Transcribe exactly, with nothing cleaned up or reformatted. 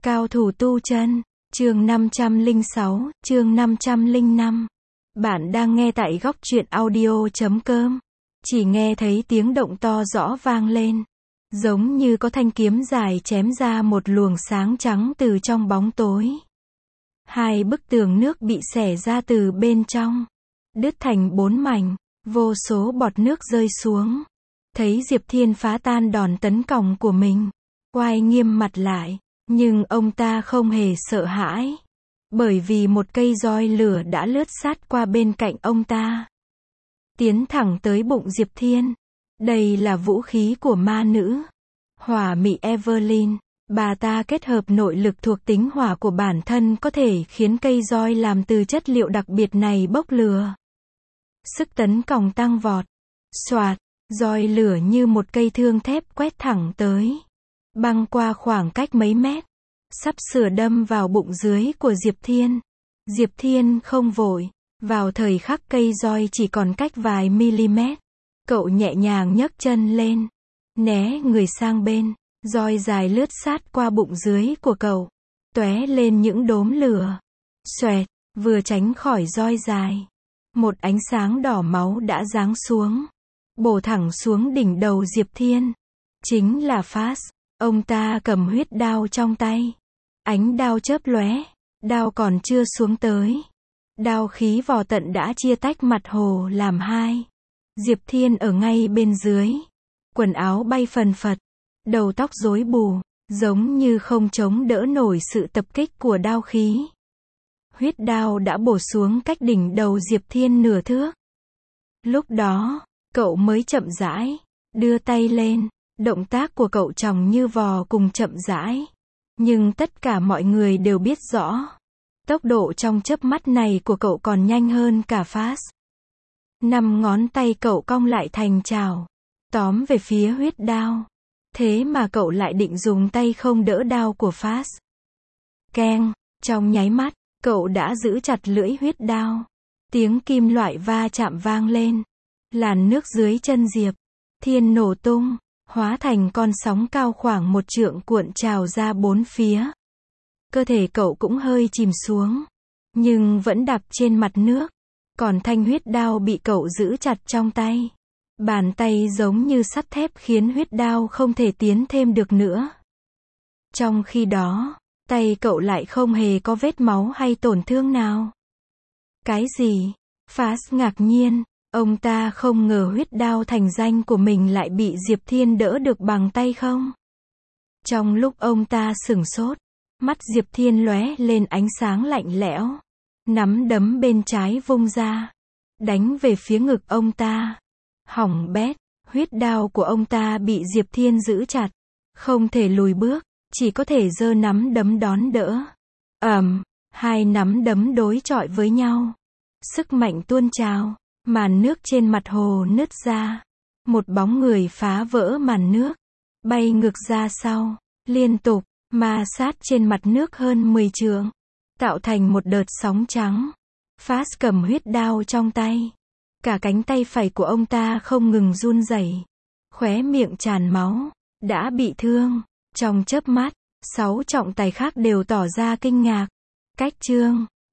Cao thủ tu chân, chương năm trăm lẻ sáu, chương năm trăm lẻ năm. Bạn đang nghe tại góc truyện audio chấm com. Chỉ nghe thấy tiếng động to rõ vang lên, giống như có thanh kiếm dài chém ra một luồng sáng trắng từ trong bóng tối. Hai bức tường nước bị xẻ ra từ bên trong, đứt thành bốn mảnh, vô số bọt nước rơi xuống. Thấy Diệp Thiên phá tan đòn tấn công của mình, oai nghiêm mặt lại, nhưng ông ta không hề sợ hãi, bởi vì một cây roi lửa đã lướt sát qua bên cạnh ông ta, tiến thẳng tới bụng Diệp Thiên. Đây là vũ khí của ma nữ, hỏa mị Evelyn. Bà ta kết hợp nội lực thuộc tính hỏa của bản thân có thể khiến cây roi làm từ chất liệu đặc biệt này bốc lửa. Sức tấn công tăng vọt. Xoạt, roi lửa như một cây thương thép quét thẳng tới, băng qua khoảng cách mấy mét, sắp sửa đâm vào bụng dưới của Diệp Thiên. Diệp Thiên không vội, vào thời khắc cây roi chỉ còn cách vài mm, cậu nhẹ nhàng nhấc chân lên, né người sang bên, roi dài lướt sát qua bụng dưới của cậu, tóe lên những đốm lửa. Xoẹt, vừa tránh khỏi roi dài, một ánh sáng đỏ máu đã giáng xuống, bổ thẳng xuống đỉnh đầu Diệp Thiên. Chính là Phast. Ông ta cầm huyết đao trong tay, ánh đao chớp lóe, đao còn chưa xuống tới, đao khí vò tận đã chia tách mặt hồ làm hai. Diệp Thiên ở ngay bên dưới, quần áo bay phần phật, đầu tóc rối bù, giống như không chống đỡ nổi sự tập kích của đao khí. Huyết đao đã bổ xuống cách đỉnh đầu Diệp Thiên nửa thước. Lúc đó, cậu mới chậm rãi đưa tay lên. Động tác của cậu trông như vò cùng chậm rãi, nhưng tất cả mọi người đều biết rõ, tốc độ trong chớp mắt này của cậu còn nhanh hơn cả Phast. Năm ngón tay cậu cong lại thành chảo, tóm về phía huyết đao. Thế mà cậu lại định dùng tay không đỡ đao của Phast. Keng, trong nháy mắt, cậu đã giữ chặt lưỡi huyết đao. Tiếng kim loại va chạm vang lên. Làn nước dưới chân Diệp Thiên nổ tung, hóa thành con sóng cao khoảng một trượng cuộn trào ra bốn phía. Cơ thể cậu cũng hơi chìm xuống, nhưng vẫn đạp trên mặt nước. Còn thanh huyết đao bị cậu giữ chặt trong tay. Bàn tay giống như sắt thép khiến huyết đao không thể tiến thêm được nữa. Trong khi đó, tay cậu lại không hề có vết máu hay tổn thương nào. Cái gì? Phast ngạc nhiên. Ông ta không ngờ huyết đao thành danh của mình lại bị Diệp Thiên đỡ được bằng tay không. Trong lúc ông ta sửng sốt, mắt Diệp Thiên lóe lên ánh sáng lạnh lẽo. Nắm đấm bên trái vung ra, đánh về phía ngực ông ta. Hỏng bét, huyết đao của ông ta bị Diệp Thiên giữ chặt, không thể lùi bước, chỉ có thể giơ nắm đấm đón đỡ. Ầm, hai nắm đấm đối chọi với nhau. Sức mạnh tuôn trào. Màn nước trên mặt hồ nứt ra. Một bóng người phá vỡ màn nước, bay ngược ra sau, liên tục ma sát trên mặt nước hơn mười trượng, tạo thành một đợt sóng trắng. Phast cầm huyết đao trong tay, cả cánh tay phải của ông ta không ngừng run rẩy, khóe miệng tràn máu, đã bị thương. Trong chớp mắt, sáu trọng tài khác đều tỏ ra kinh ngạc. Cách chương